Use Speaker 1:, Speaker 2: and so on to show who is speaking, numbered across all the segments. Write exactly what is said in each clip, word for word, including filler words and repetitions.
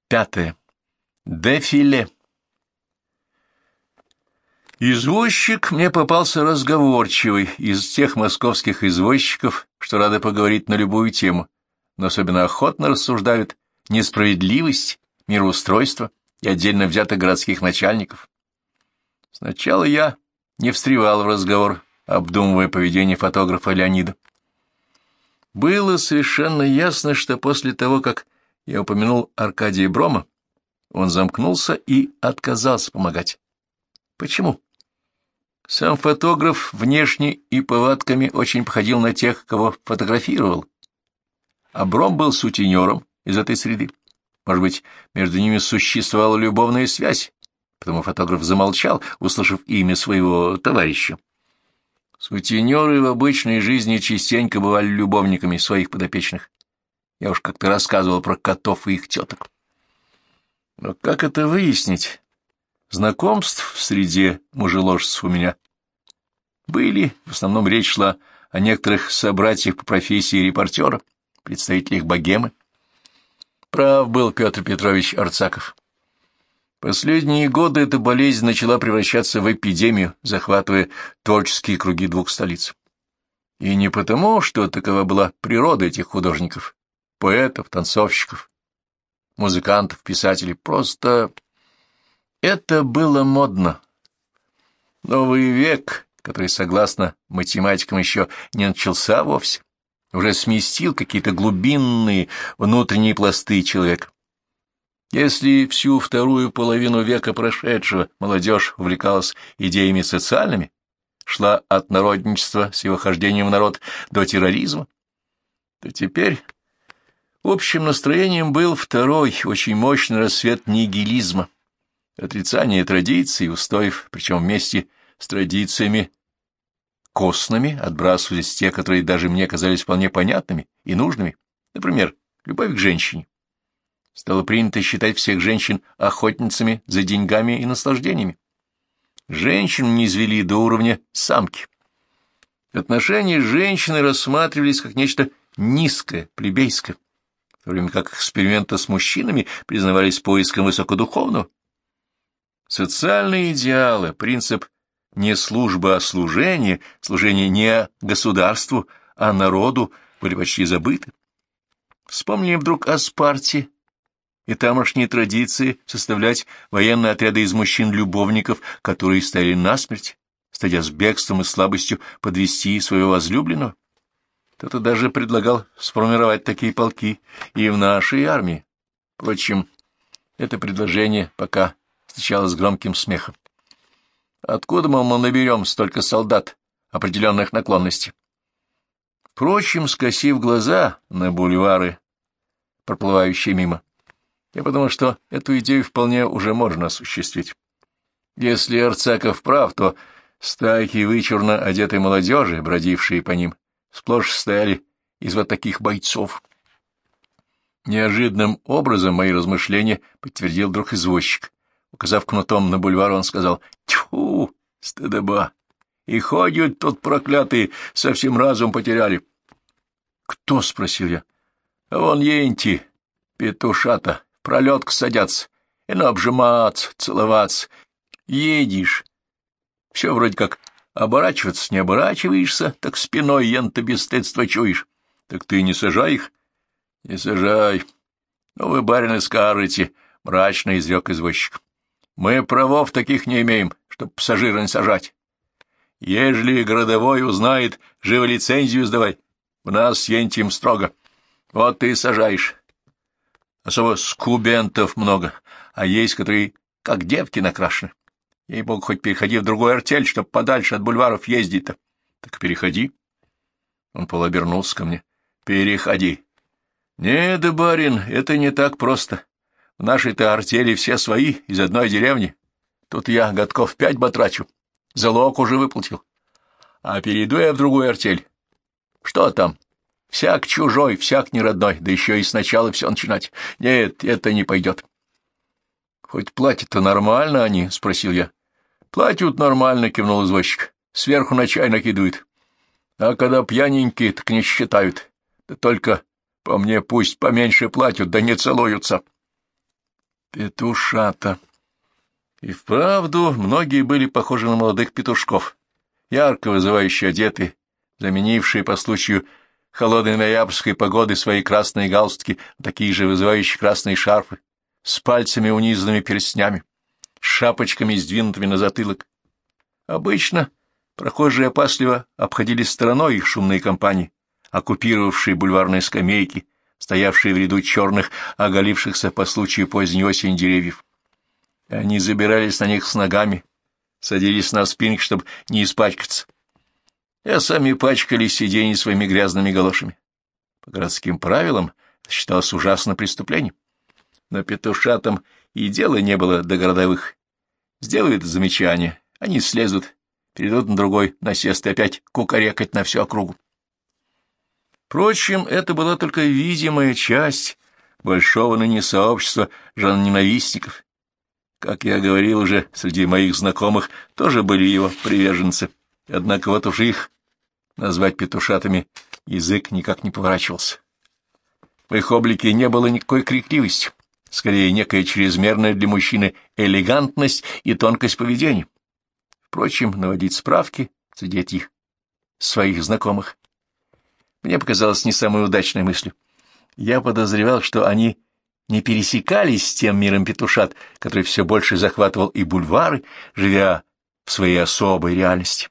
Speaker 1: Пятое. Дефиле. Извозчик мне попался разговорчивый, из тех московских извозчиков, что рады поговорить на любую тему, но особенно охотно рассуждают несправедливость, мироустройство и отдельно взятых городских начальников. Сначала я не встревал в разговор, обдумывая поведение фотографа Леонида. Было совершенно ясно, что после того, как я упомянул Аркадия Брома, он замкнулся и отказался помогать. Почему? Сам фотограф внешне и повадками очень походил на тех, кого фотографировал. А Бром был сутенером из этой среды. Может быть, между ними существовала любовная связь, потому фотограф замолчал, услышав имя своего товарища. Сутенеры в обычной жизни частенько бывали любовниками своих подопечных. Я уж как-то рассказывал про котов и их теток. Но как это выяснить? Знакомств в среде мужеложцев у меня были, в основном речь шла о некоторых собратьях по профессии репортера, представителях богемы. Прав был Петр Петрович Арцаков. Последние годы эта болезнь начала превращаться в эпидемию, захватывая творческие круги двух столиц. И не потому, что такова была природа этих художников, поэтов, танцовщиков, музыкантов, писателей, просто это было модно. Новый век, который, согласно математикам, еще не начался вовсе, уже сместил какие-то глубинные внутренние пласты человека. Если всю вторую половину века прошедшего молодежь увлекалась идеями социальными, шла от народничества с его хождением в народ до терроризма, то теперь общим настроением был второй, очень мощный рассвет нигилизма, отрицание традиций и устоев, причем вместе с традициями костными отбрасывались те, которые даже мне казались вполне понятными и нужными, например, любовь к женщине. Стало принято считать всех женщин охотницами за деньгами и наслаждениями. Женщин низвели до уровня самки. Отношения с женщиной рассматривались как нечто низкое, плебейское, в то время как эксперименты с мужчинами признавались поиском высокодуховного. Социальные идеалы, принцип не службы, а служения, служение не государству, а народу, были почти забыты. Вспомним вдруг о Спарте и тамошние традиции составлять военные отряды из мужчин-любовников, которые стояли насмерть, стадя с бегством и слабостью подвести своего возлюбленного. Кто-то даже предлагал сформировать такие полки и в нашей армии. Впрочем, это предложение пока встречалось с громким смехом. Откуда, мол, мы наберем столько солдат определенных наклонностей? Впрочем, скосив глаза на бульвары, проплывающие мимо, я подумал, что эту идею вполне уже можно осуществить. Если Арцаков прав, то стайки вычурно одетой молодежи, бродившие по ним, сплошь состояли из вот таких бойцов. Неожиданным образом мои размышления подтвердил друг извозчик. Указав кнутом на бульвар, он сказал: «Тьфу, стыдоба! И ходят тут проклятые, совсем разум потеряли». «Кто?» — спросил я. «А вон енти, петушата, пролетку садятся, и ну обжиматься, целоваться. Едешь. Все вроде как оборачиваться не оборачиваешься, так спиной ента бесстыдство чуешь. Так ты не сажай их». «Не сажай. Ну вы, барины, скажете», — мрачно изрек извозчик. «Мы правов таких не имеем, чтоб пассажира не сажать. Ежели городовой узнает, живо лицензию сдавай. У нас с ентим строго. Вот ты и сажаешь. Особо скубентов много, а есть, которые как девки накрашены. Ей-богу, хоть переходи в другую артель, чтоб подальше от бульваров ездить-то». «Так переходи». Он полуобернулся ко мне. «Переходи». «Не, да, барин, это не так просто. В нашей-то артели все свои, из одной деревни. Тут я годков пять батрачу. Залог уже выплатил. А перейду я в другую артель. Что там? Всяк чужой, всяк неродной, да еще и сначала все начинать. Нет, это не пойдет». «Хоть платят-то нормально они?» — спросил я. «Платят нормально», — кивнул извозчик. «Сверху на чай накидывают. А когда пьяненькие, так не считают. Да только по мне пусть поменьше платят, да не целуются». Петушата. И вправду многие были похожи на молодых петушков, ярко вызывающе одеты, заменившие по случаю холодной ноябрьской погоды свои красные галстуки, такие же вызывающие красные шарфы, с пальцами унизанными перстнями, с шапочками, сдвинутыми на затылок. Обычно прохожие опасливо обходили стороной их шумные компании, оккупировавшие бульварные скамейки, стоявшие в ряду черных, оголившихся по случаю поздней осени деревьев. Они забирались на них с ногами, садились на спинки, чтобы не испачкаться, а сами пачкали сиденья своими грязными галошами. По городским правилам это считалось ужасным преступлением. Но петушатам и дела не было до городовых. Сделают замечание, они слезут, перейдут на другой насест и опять кукарекать на всю округу. Впрочем, это была только видимая часть большого ныне сообщества жаноненавистников. Как я говорил уже, среди моих знакомых тоже были его приверженцы, однако вот уж их назвать петушатами язык никак не поворачивался. В их облике не было никакой крикливости, скорее некая чрезмерная для мужчины элегантность и тонкость поведения. Впрочем, наводить справки среди этих своих знакомых мне показалось не самой удачной мыслью. Я подозревал, что они не пересекались с тем миром петушат, который все больше захватывал и бульвары, живя в своей особой реальности.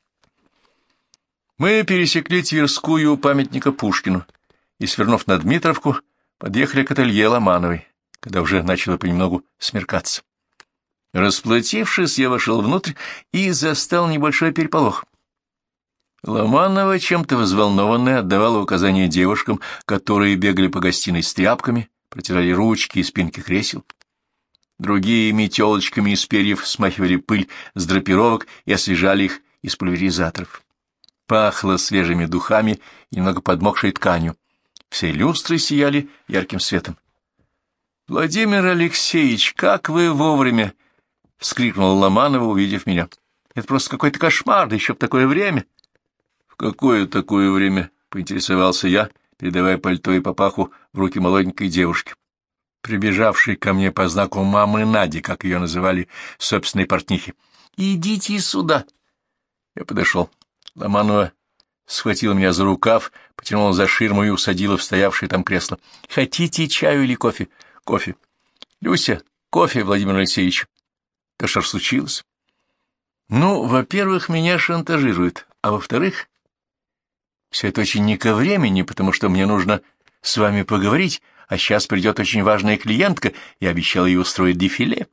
Speaker 1: Мы пересекли Тверскую у памятника Пушкину и, свернув на Дмитровку, подъехали к ателье Ломановой, когда уже начало понемногу смеркаться. Расплатившись, я вошел внутрь и застал небольшой переполох. Ломанова, чем-то взволнованная, отдавала указания девушкам, которые бегали по гостиной с тряпками, протирали ручки и спинки кресел. Другие метелочками из перьев смахивали пыль с драпировок и освежали их из пульверизаторов. Пахло свежими духами и немного подмокшей тканью. Все люстры сияли ярким светом. — Владимир Алексеевич, как вы вовремя! — вскрикнула Ломанова, увидев меня. — Это просто какой-то кошмар, да еще в такое время! — В какое такое время? — поинтересовался я, передавая пальто и папаху в руки молоденькой девушки, прибежавшей ко мне по знаку мамы Нади, как ее называли собственные портнихи. — Идите сюда! Я подошел. Ломанова схватила меня за рукав, потянула за ширму и усадила в стоявшее там кресло. — Хотите чаю или кофе? — Кофе. — Люся, кофе, Владимир Алексеевич. — Да что ж случилось? — Ну, во-первых, меня шантажируют, а во-вторых... Все это очень не ко времени, потому что мне нужно с вами поговорить, а сейчас придет очень важная клиентка, я обещал ей устроить дефиле.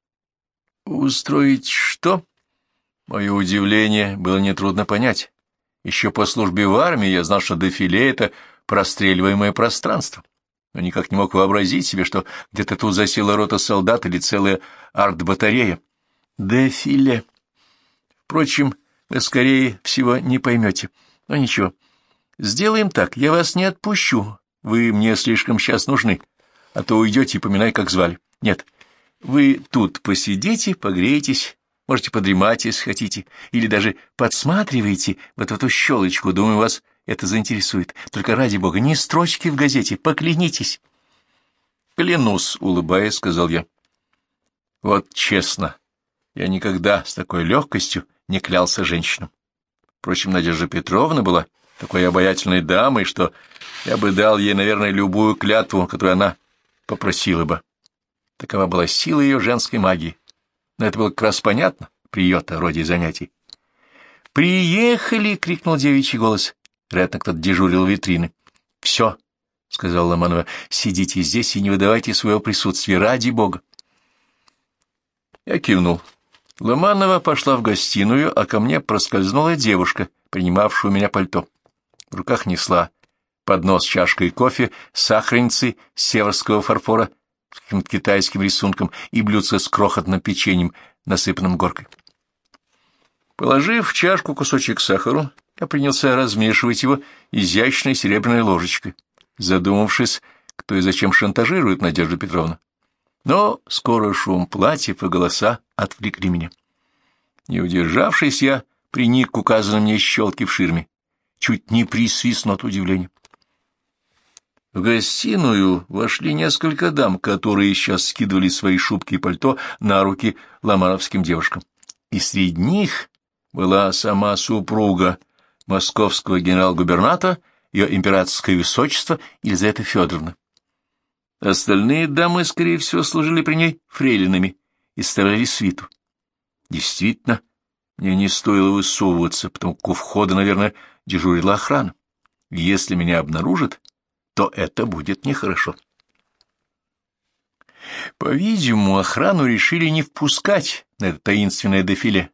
Speaker 1: Устроить что? Мое удивление было нетрудно понять. Еще по службе в армии я знал, что дефиле — это простреливаемое пространство, но никак не мог вообразить себе, что где-то тут засела рота солдат или целая артбатарея. Дефиле. Впрочем, вы, скорее всего, не поймете. Но ничего. Сделаем так, я вас не отпущу, вы мне слишком сейчас нужны, а то уйдете и поминай, как звали. Нет, вы тут посидите, погреетесь, можете подремать, если хотите, или даже подсматривайте вот в эту щелочку, думаю, вас это заинтересует. Только ради бога, не строчки в газете, поклянитесь. Клянусь, улыбаясь, сказал я. Вот честно, я никогда с такой легкостью не клялся женщинам. Впрочем, Надежда Петровна была такой обаятельной дамой, что я бы дал ей, наверное, любую клятву, которую она попросила бы. Такова была сила ее женской магии. Но это было как раз понятно при ее-то роде занятий. «Приехали!» — крикнул девичий голос. Вероятно, кто-то дежурил в витрины. «Все!» — сказала Ломанова. «Сидите здесь и не выдавайте своего присутствия, ради бога!» Я кивнул. Ломанова пошла в гостиную, а ко мне проскользнула девушка, принимавшая у меня пальто. В руках несла поднос с чашкой кофе, сахарницей северского фарфора с каким-то китайским рисунком и блюдце с крохотным печеньем, насыпанным горкой. Положив в чашку кусочек сахару, я принялся размешивать его изящной серебряной ложечкой, задумавшись, кто и зачем шантажирует Надежду Петровну. Но скоро шум платьев и голоса отвлекли меня. Не удержавшись, я приник к указанной мне щелке в ширме, чуть не присвистнул от удивления. В гостиную вошли несколько дам, которые сейчас скидывали свои шубки и пальто на руки ломановским девушкам. И среди них была сама супруга московского генерал-губернатора, ее императорское высочество Елизавета Федоровна. Остальные дамы, скорее всего, служили при ней фрейлинами и составляли свиту. Действительно, мне не стоило высовываться, потому как у входа, наверное, дежурила охрана. И если меня обнаружат, то это будет нехорошо. По-видимому, охрану решили не впускать на это таинственное дефиле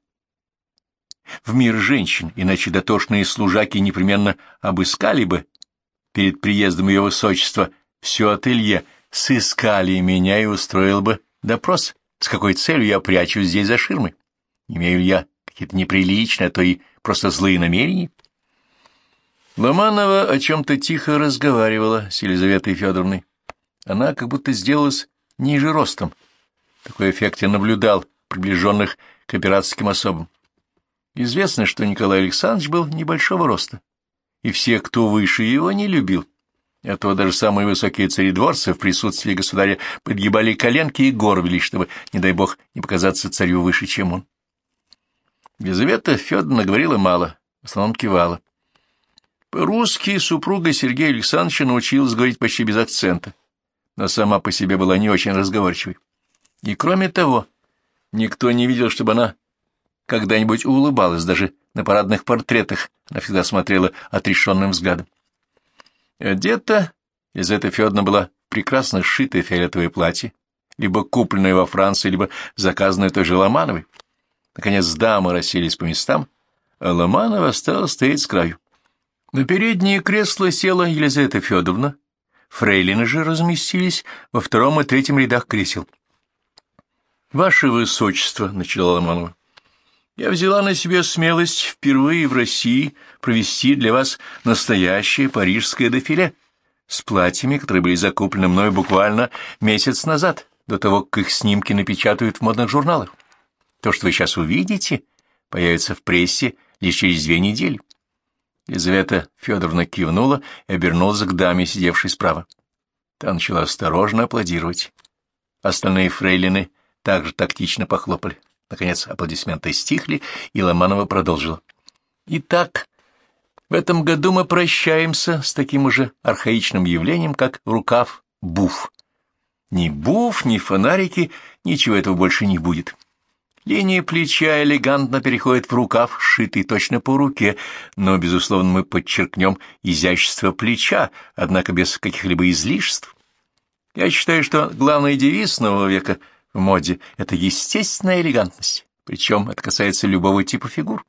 Speaker 1: в мир женщин, иначе дотошные служаки непременно обыскали бы перед приездом ее высочества все ателье, сыскали меня и устроил бы допрос, с какой целью я прячусь здесь за ширмой. Имею ли я какие-то неприличные, а то и просто злые намерения? Ломанова о чем-то тихо разговаривала с Елизаветой Федоровной. Она как будто сделалась ниже ростом. Такой эффект я наблюдал приближенных к операторским особам. Известно, что Николай Александрович был небольшого роста, и все, кто выше его, не любил. Этого даже самые высокие царедворцы в присутствии государя подгибали коленки и горбились, чтобы, не дай бог, не показаться царю выше, чем он. Елизавета Федоровна говорила мало, в основном кивала. По-русски супруга Сергея Александровича научилась говорить почти без акцента, но сама по себе была не очень разговорчивой. И кроме того, никто не видел, чтобы она когда-нибудь улыбалась, даже на парадных портретах она всегда смотрела отрешенным взглядом. Одета Елизавета Федоровна была прекрасно сшитое фиолетовое платье, либо купленное во Франции, либо заказанное той же Ломановой. Наконец дамы расселись по местам, а Ломанова стала стоять с краю. На переднее кресло села Елизавета Федоровна, фрейлины же разместились во втором и третьем рядах кресел. — Ваше Высочество, — начала Ломанова, — я взяла на себя смелость впервые в России провести для вас настоящее парижское дефиле с платьями, которые были закуплены мною буквально месяц назад, до того, как их снимки напечатают в модных журналах. То, что вы сейчас увидите, появится в прессе лишь через две недели. Елизавета Федоровна кивнула и обернулась к даме, сидевшей справа. Та начала осторожно аплодировать. Остальные фрейлины также тактично похлопали. Наконец аплодисменты стихли, и Ломанова продолжила. Итак, в этом году мы прощаемся с таким уже архаичным явлением, как рукав-буф. Ни буф, ни фонарики, ничего этого больше не будет. Линия плеча элегантно переходит в рукав, сшитый точно по руке, но, безусловно, мы подчеркнем изящество плеча, однако без каких-либо излишеств. Я считаю, что главный девиз нового века в моде — это естественная элегантность, причем это касается любого типа фигур.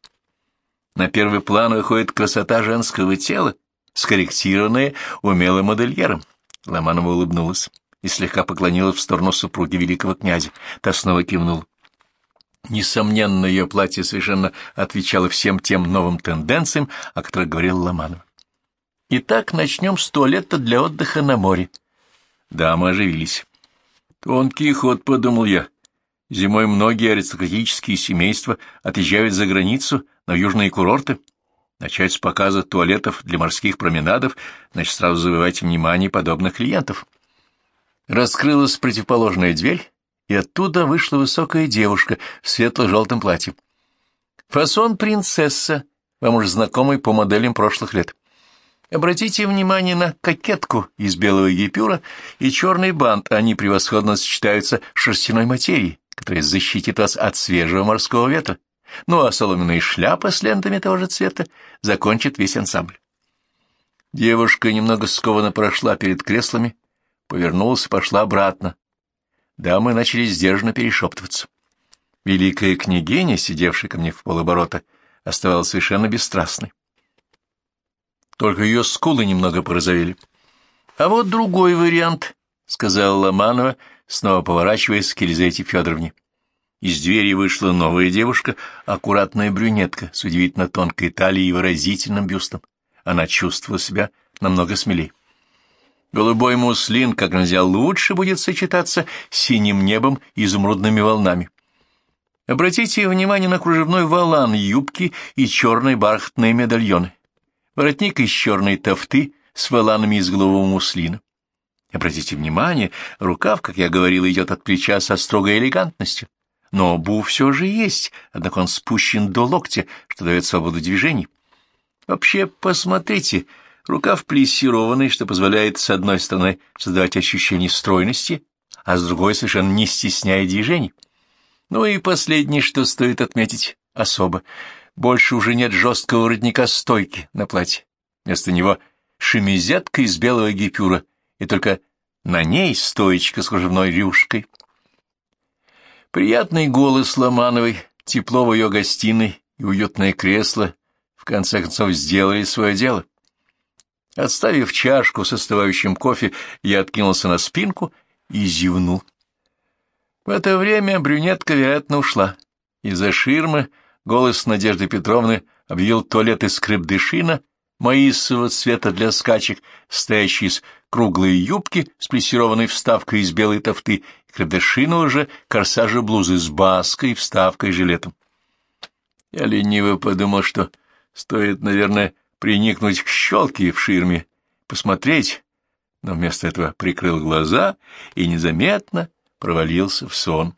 Speaker 1: На первый план выходит красота женского тела, скорректированная умелым модельером. Ломанова улыбнулась и слегка поклонилась в сторону супруги великого князя. Та снова кивнула. Несомненно, ее платье совершенно отвечало всем тем новым тенденциям, о которых говорила Ломанова. Итак, начнем с туалета для отдыха на море. Дамы оживились. Тонкий ход, подумал я. Зимой многие аристократические семейства отъезжают за границу на южные курорты. Начать с показа туалетов для морских променадов, значит, сразу завоевать внимание подобных клиентов. Раскрылась противоположная дверь, и оттуда вышла высокая девушка в светло-желтом платье. Фасон принцесса, вам уже знакомый по моделям прошлых лет. Обратите внимание на кокетку из белого гипюра и черный бант, они превосходно сочетаются с шерстяной материей, которая защитит вас от свежего морского ветра. Ну а соломенная шляпа с лентами того же цвета закончит весь ансамбль. Девушка немного скованно прошла перед креслами, повернулась и пошла обратно. Дамы начали сдержанно перешептываться. Великая княгиня, сидевшая ко мне в полоборота, оставалась совершенно бесстрастной. Только ее скулы немного порозовели. — А вот другой вариант, — сказала Ломанова, снова поворачиваясь к Елизавете Федоровне. Из двери вышла новая девушка, аккуратная брюнетка с удивительно тонкой талией и выразительным бюстом. Она чувствовала себя намного смелее. Голубой муслин как нельзя лучше будет сочетаться с синим небом и изумрудными волнами. Обратите внимание на кружевной волан юбки и черные бархатные медальоны. Воротник из черной тафты с воланами из голубого муслина. Обратите внимание, рукав, как я говорил, идет от плеча со строгой элегантностью. Но обув все же есть, однако он спущен до локтя, что дает свободу движений. Вообще, посмотрите, рукав плессированный, что позволяет, с одной стороны, создавать ощущение стройности, а с другой совершенно не стесняя движений. Ну и последнее, что стоит отметить особо. Больше уже нет жесткого воротника-стойки на платье. Вместо него шемизетка из белого гипюра, и только на ней стоечка с кружевной рюшкой. Приятный голос Ломановой, тепло в ее гостиной и уютное кресло в конце концов сделали свое дело. Отставив чашку с остывающим кофе, я откинулся на спинку и зевнул. В это время брюнетка, вероятно, ушла. Из-за ширмы голос Надежды Петровны объявил туалет из крепдышина маисового цвета для скачек, стоящий из круглой юбки с плессированной вставкой из белой тофты, и крепдышинового же корсажа блузы с баской, вставкой и жилетом. Я лениво подумал, что стоит, наверное, приникнуть к щелке в ширме, посмотреть, но вместо этого прикрыл глаза и незаметно провалился в сон.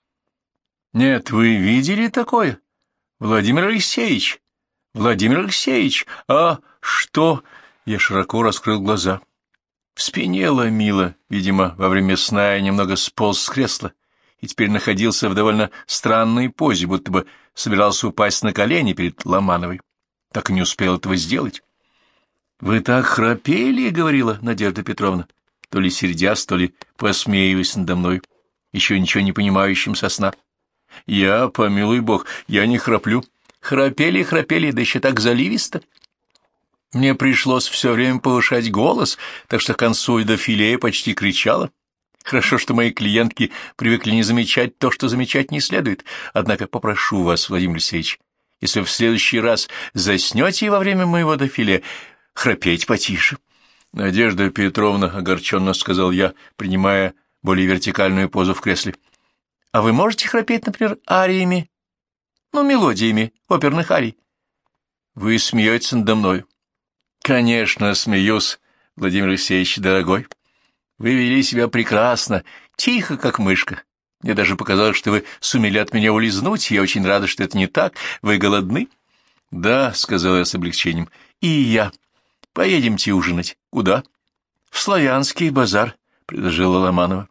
Speaker 1: Нет, вы видели такое? Владимир Алексеевич, Владимир Алексеевич, а что? Я широко раскрыл глаза. В спине ломило, видимо, во время сна я немного сполз с кресла и теперь находился в довольно странной позе, будто бы собирался упасть на колени перед Ломановой. Так и не успел этого сделать. — Вы так храпели, — говорила Надежда Петровна, то ли сердясь, то ли посмеиваясь надо мной, еще ничего не понимающим со сна. — Я, помилуй бог, я не храплю. Храпели, храпели, да еще так заливисто. Мне пришлось все время повышать голос, так что к концу дофиле почти кричала. Хорошо, что мои клиентки привыкли не замечать то, что замечать не следует. Однако попрошу вас, Владимир Алексеевич, если в следующий раз заснете во время моего дофиле, храпеть потише. — Надежда Петровна, — огорченно сказал я, принимая более вертикальную позу в кресле, — а вы можете храпеть, например, ариями, ну, мелодиями оперных арий? — Вы смеетесь надо мною. — Конечно, смеюсь, Владимир Алексеевич, дорогой. Вы вели себя прекрасно, тихо, как мышка. Мне даже показалось, что вы сумели от меня улизнуть, и я очень рада, что это не так. Вы голодны? — Да, — сказал я с облегчением. — И я. Поедемте ужинать. — Куда? — В Славянский базар, — предложила Ломанова.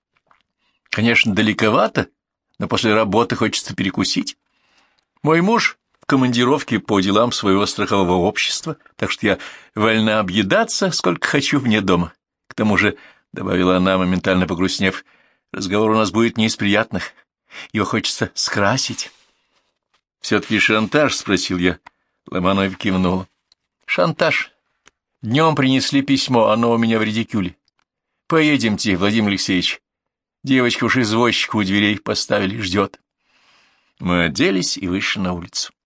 Speaker 1: — Конечно, далековато, но после работы хочется перекусить. Мой муж в командировке по делам своего страхового общества, так что я вольна объедаться, сколько хочу, вне дома. К тому же, — добавила она, моментально погрустнев, — разговор у нас будет не из приятных. Его хочется скрасить. — Все-таки шантаж? — спросил я. Ломанова кивнула. — Шантаж. Днем принесли письмо, оно у меня в редикюле. Поедемте, Владимир Алексеевич. Девочка уж извозчика у дверей поставили, ждет. Мы оделись и вышли на улицу.